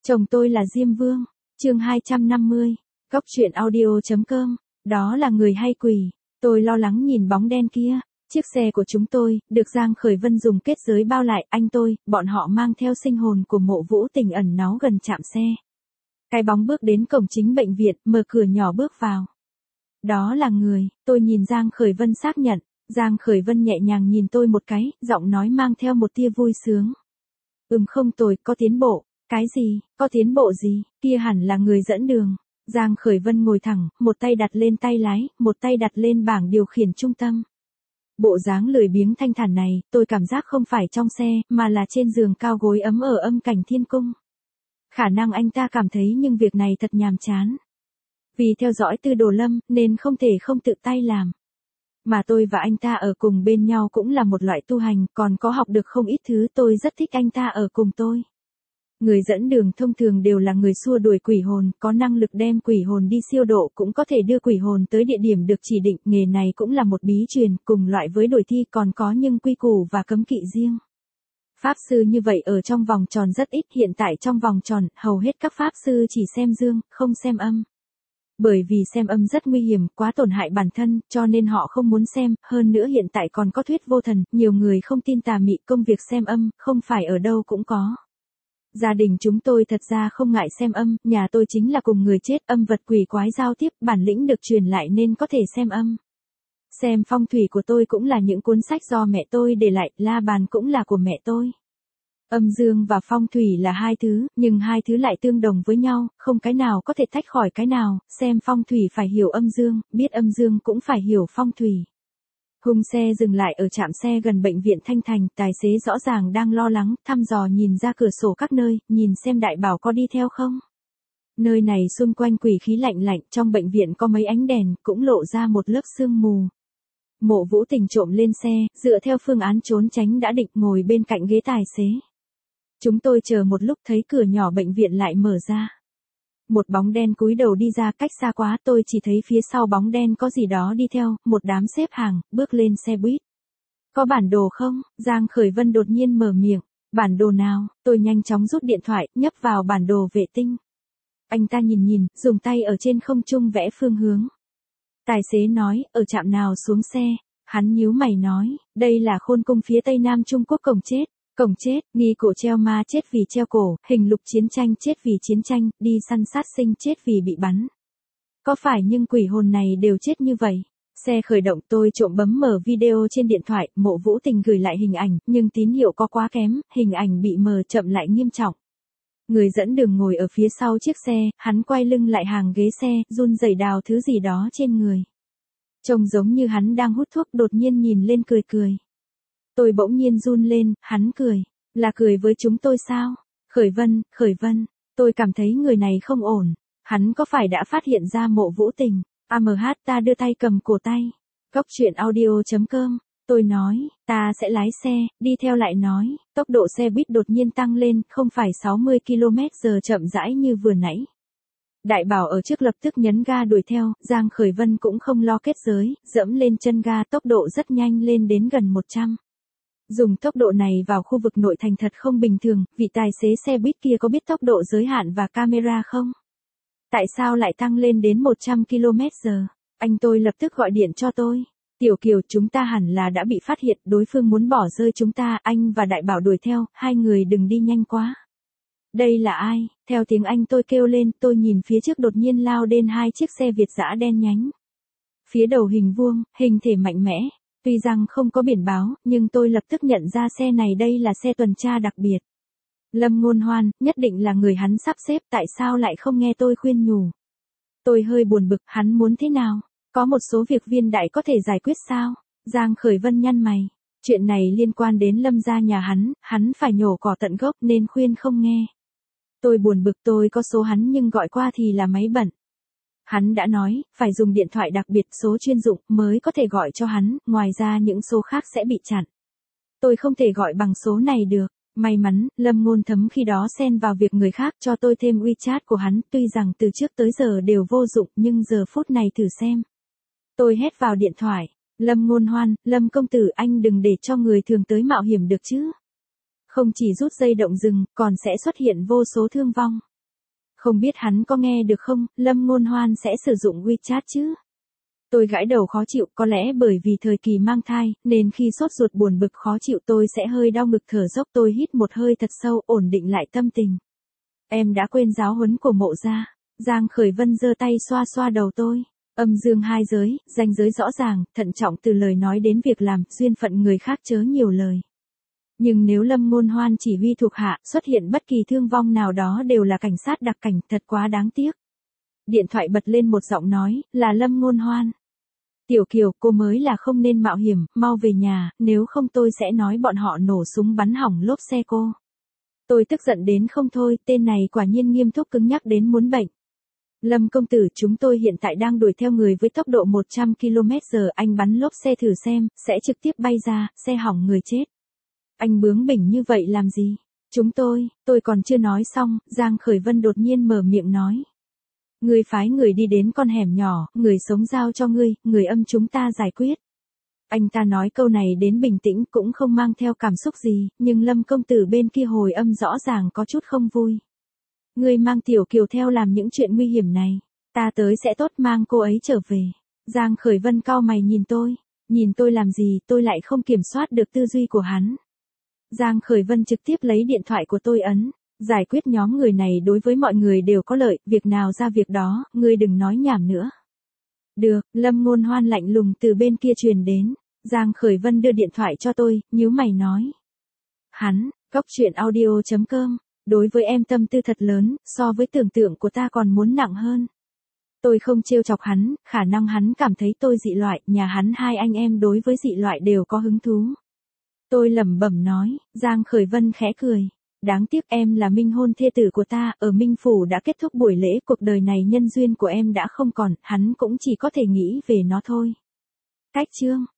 Chồng tôi là Diêm Vương. Chương 250. Góc truyện audio.com. Đó là người hay quỷ? Tôi lo lắng nhìn bóng đen kia. Chiếc xe của chúng tôi, được Giang Khởi Vân dùng kết giới bao lại, bọn họ mang theo sinh hồn của Mộ Vũ Tình ẩn náu gần trạm xe. Cái bóng bước đến cổng chính bệnh viện, mở cửa nhỏ bước vào. Đó là người, tôi nhìn Giang Khởi Vân xác nhận. Giang Khởi Vân nhẹ nhàng nhìn tôi một cái, giọng nói mang theo một tia vui sướng. Không tồi, có tiến bộ. Cái gì, có tiến bộ gì, kia hẳn là người dẫn đường. Giang Khởi Vân ngồi thẳng, một tay đặt lên tay lái, một tay đặt lên bảng điều khiển trung tâm. Bộ dáng lười biếng thanh thản này, tôi cảm giác không phải trong xe, mà là trên giường cao gối ấm ở âm cảnh thiên cung. Khả năng anh ta cảm thấy nhưng việc này thật nhàm chán. Vì theo dõi Tư Đồ Lâm, nên không thể không tự tay làm. Mà tôi và anh ta ở cùng bên nhau cũng là một loại tu hành, còn có học được không ít thứ, tôi rất thích anh ta ở cùng tôi. Người dẫn đường thông thường đều là người xua đuổi quỷ hồn, có năng lực đem quỷ hồn đi siêu độ, cũng có thể đưa quỷ hồn tới địa điểm được chỉ định. Nghề này cũng là một bí truyền, cùng loại với đuổi thi, còn có nhưng quy củ và cấm kỵ riêng. Pháp sư như vậy ở trong vòng tròn rất ít, hiện tại trong vòng tròn, hầu hết các pháp sư chỉ xem dương, không xem âm. Bởi vì xem âm rất nguy hiểm, quá tổn hại bản thân, cho nên họ không muốn xem, hơn nữa hiện tại còn có thuyết vô thần, nhiều người không tin tà mị, công việc xem âm, không phải ở đâu cũng có. Gia đình chúng tôi thật ra không ngại xem âm, nhà tôi chính là cùng người chết, âm vật quỷ quái giao tiếp, bản lĩnh được truyền lại nên có thể xem âm. Xem phong thủy của tôi cũng là những cuốn sách do mẹ tôi để lại, la bàn cũng là của mẹ tôi. Âm dương và phong thủy là hai thứ, nhưng hai thứ lại tương đồng với nhau, không cái nào có thể tách khỏi cái nào, xem phong thủy phải hiểu âm dương, biết âm dương cũng phải hiểu phong thủy. Hùng xe dừng lại ở trạm xe gần bệnh viện Thanh Thành, tài xế rõ ràng đang lo lắng, thăm dò nhìn ra cửa sổ các nơi, nhìn xem Đại Bảo có đi theo không. Nơi này xung quanh quỷ khí lạnh lạnh, trong bệnh viện có mấy ánh đèn, cũng lộ ra một lớp sương mù. Mộ Vũ Tình trộm lên xe, dựa theo phương án trốn tránh đã định, ngồi bên cạnh ghế tài xế. Chúng tôi chờ một lúc thấy cửa nhỏ bệnh viện lại mở ra. Một bóng đen cúi đầu đi ra, cách xa quá, tôi chỉ thấy phía sau bóng đen có gì đó đi theo, một đám xếp hàng, bước lên xe buýt. Có bản đồ không? Giang Khởi Vân đột nhiên mở miệng. Bản đồ nào? Tôi nhanh chóng rút điện thoại, nhấp vào bản đồ vệ tinh. Anh ta nhìn, dùng tay ở trên không trung vẽ phương hướng. Tài xế nói, ở trạm nào xuống xe? Hắn nhíu mày nói, đây là Khôn Cung phía tây nam Trung Quốc, cổng chết. Cổng chết, nghi cổ treo ma chết vì treo cổ, hình lục chiến tranh chết vì chiến tranh, đi săn sát sinh chết vì bị bắn. Có phải nhưng quỷ hồn này đều chết như vậy? Xe khởi động, tôi trộm bấm mở video trên điện thoại, Mộ Vũ Tình gửi lại hình ảnh, nhưng tín hiệu có quá kém, hình ảnh bị mờ chậm lại nghiêm trọng. Người dẫn đường ngồi ở phía sau chiếc xe, hắn quay lưng lại hàng ghế xe, run rẩy đào thứ gì đó trên người. Trông giống như hắn đang hút thuốc, đột nhiên nhìn lên cười. Tôi bỗng nhiên run lên, hắn cười. Là cười với chúng tôi sao? Khởi Vân, tôi cảm thấy người này không ổn. Hắn có phải đã phát hiện ra Mộ Vũ Tình? Ta đưa tay cầm cổ tay. Góc truyện audio.com. Tôi nói, ta sẽ lái xe, đi theo lại nói, tốc độ xe buýt đột nhiên tăng lên, không phải 60 km/h chậm rãi như vừa nãy. Đại Bảo ở trước lập tức nhấn ga đuổi theo, Giang Khởi Vân cũng không lo kết giới, dẫm lên chân ga, tốc độ rất nhanh lên đến gần 100. Dùng tốc độ này vào khu vực nội thành thật không bình thường, vị tài xế xe buýt kia có biết tốc độ giới hạn và camera không? Tại sao lại tăng lên đến 100 km/h? Tôi lập tức gọi điện cho tôi. Tiểu Kiều, chúng ta hẳn là đã bị phát hiện, đối phương muốn bỏ rơi chúng ta, anh và Đại Bảo đuổi theo, hai người đừng đi nhanh quá. Đây là ai? Theo tiếng Anh tôi kêu lên, tôi nhìn phía trước đột nhiên lao đến hai chiếc xe Việt dã đen nhánh. Phía đầu hình vuông, hình thể mạnh mẽ. Tuy rằng không có biển báo, nhưng tôi lập tức nhận ra xe này đây là xe tuần tra đặc biệt. Lâm Ngôn Hoan, nhất định là người hắn sắp xếp, tại sao lại không nghe tôi khuyên nhủ. Tôi hơi buồn bực, hắn muốn thế nào? Có một số việc viên đại có thể giải quyết sao? Giang Khởi Vân nhăn mày. Chuyện này liên quan đến Lâm gia nhà hắn phải nhổ cỏ tận gốc nên khuyên không nghe. Tôi buồn bực, tôi có số hắn nhưng gọi qua thì là máy bận. Hắn đã nói, phải dùng điện thoại đặc biệt, số chuyên dụng, mới có thể gọi cho hắn, ngoài ra những số khác sẽ bị chặn. Tôi không thể gọi bằng số này được. May mắn, Lâm Ngôn Thấm khi đó xen vào việc người khác cho tôi thêm WeChat của hắn, tuy rằng từ trước tới giờ đều vô dụng, nhưng giờ phút này thử xem. Tôi hét vào điện thoại, Lâm Ngôn Hoan, Lâm công tử, anh đừng để cho người thường tới mạo hiểm được chứ. Không chỉ rút dây động rừng, còn sẽ xuất hiện vô số thương vong. Không biết hắn có nghe được không, Lâm Ngôn Hoan sẽ sử dụng WeChat chứ? Tôi gãi đầu khó chịu, có lẽ bởi vì thời kỳ mang thai, nên khi sốt ruột buồn bực khó chịu tôi sẽ hơi đau ngực thở dốc. Tôi hít một hơi thật sâu, ổn định lại tâm tình. Em đã quên giáo huấn của mộ gia. Giang Khởi Vân giơ tay xoa xoa đầu tôi. Âm dương hai giới, ranh giới rõ ràng, thận trọng từ lời nói đến việc làm, duyên phận người khác chớ nhiều lời. Nhưng nếu Lâm Ngôn Hoan chỉ huy thuộc hạ, xuất hiện bất kỳ thương vong nào đó đều là cảnh sát đặc cảnh, thật quá đáng tiếc. Điện thoại bật lên một giọng nói, là Lâm Ngôn Hoan. Tiểu Kiều, cô mới là không nên mạo hiểm, mau về nhà, nếu không tôi sẽ nói bọn họ nổ súng bắn hỏng lốp xe cô. Tôi tức giận đến không thôi, tên này quả nhiên nghiêm túc cứng nhắc đến muốn bệnh. Lâm công tử, chúng tôi hiện tại đang đuổi theo người với tốc độ 100 km/h, anh bắn lốp xe thử xem, sẽ trực tiếp bay ra, xe hỏng người chết. Anh bướng bỉnh như vậy làm gì? Tôi còn chưa nói xong, Giang Khởi Vân đột nhiên mở miệng nói. Ngươi phái người đi đến con hẻm nhỏ, người sống giao cho ngươi, người âm chúng ta giải quyết. Anh ta nói câu này đến bình tĩnh cũng không mang theo cảm xúc gì, nhưng Lâm công tử bên kia hồi âm rõ ràng có chút không vui. Ngươi mang Tiểu Kiều theo làm những chuyện nguy hiểm này, ta tới sẽ tốt mang cô ấy trở về. Giang Khởi Vân cau mày nhìn tôi làm gì, tôi lại không kiểm soát được tư duy của hắn. Giang Khởi Vân trực tiếp lấy điện thoại của tôi ấn. Giải quyết nhóm người này đối với mọi người đều có lợi, việc nào ra việc đó, ngươi đừng nói nhảm nữa. Được, Lâm Ngôn Hoan lạnh lùng từ bên kia truyền đến. Giang Khởi Vân đưa điện thoại cho tôi, nhíu mày nói. Hắn, coctruyện.audio.com, đối với em tâm tư thật lớn, so với tưởng tượng của ta còn muốn nặng hơn. Tôi không trêu chọc hắn, khả năng hắn cảm thấy tôi dị loại, nhà hắn hai anh em đối với dị loại đều có hứng thú. Tôi lẩm bẩm nói, Giang Khởi Vân khẽ cười. Đáng tiếc em là minh hôn thê tử của ta, ở Minh Phủ đã kết thúc buổi lễ, cuộc đời này nhân duyên của em đã không còn, hắn cũng chỉ có thể nghĩ về nó thôi. Cách chương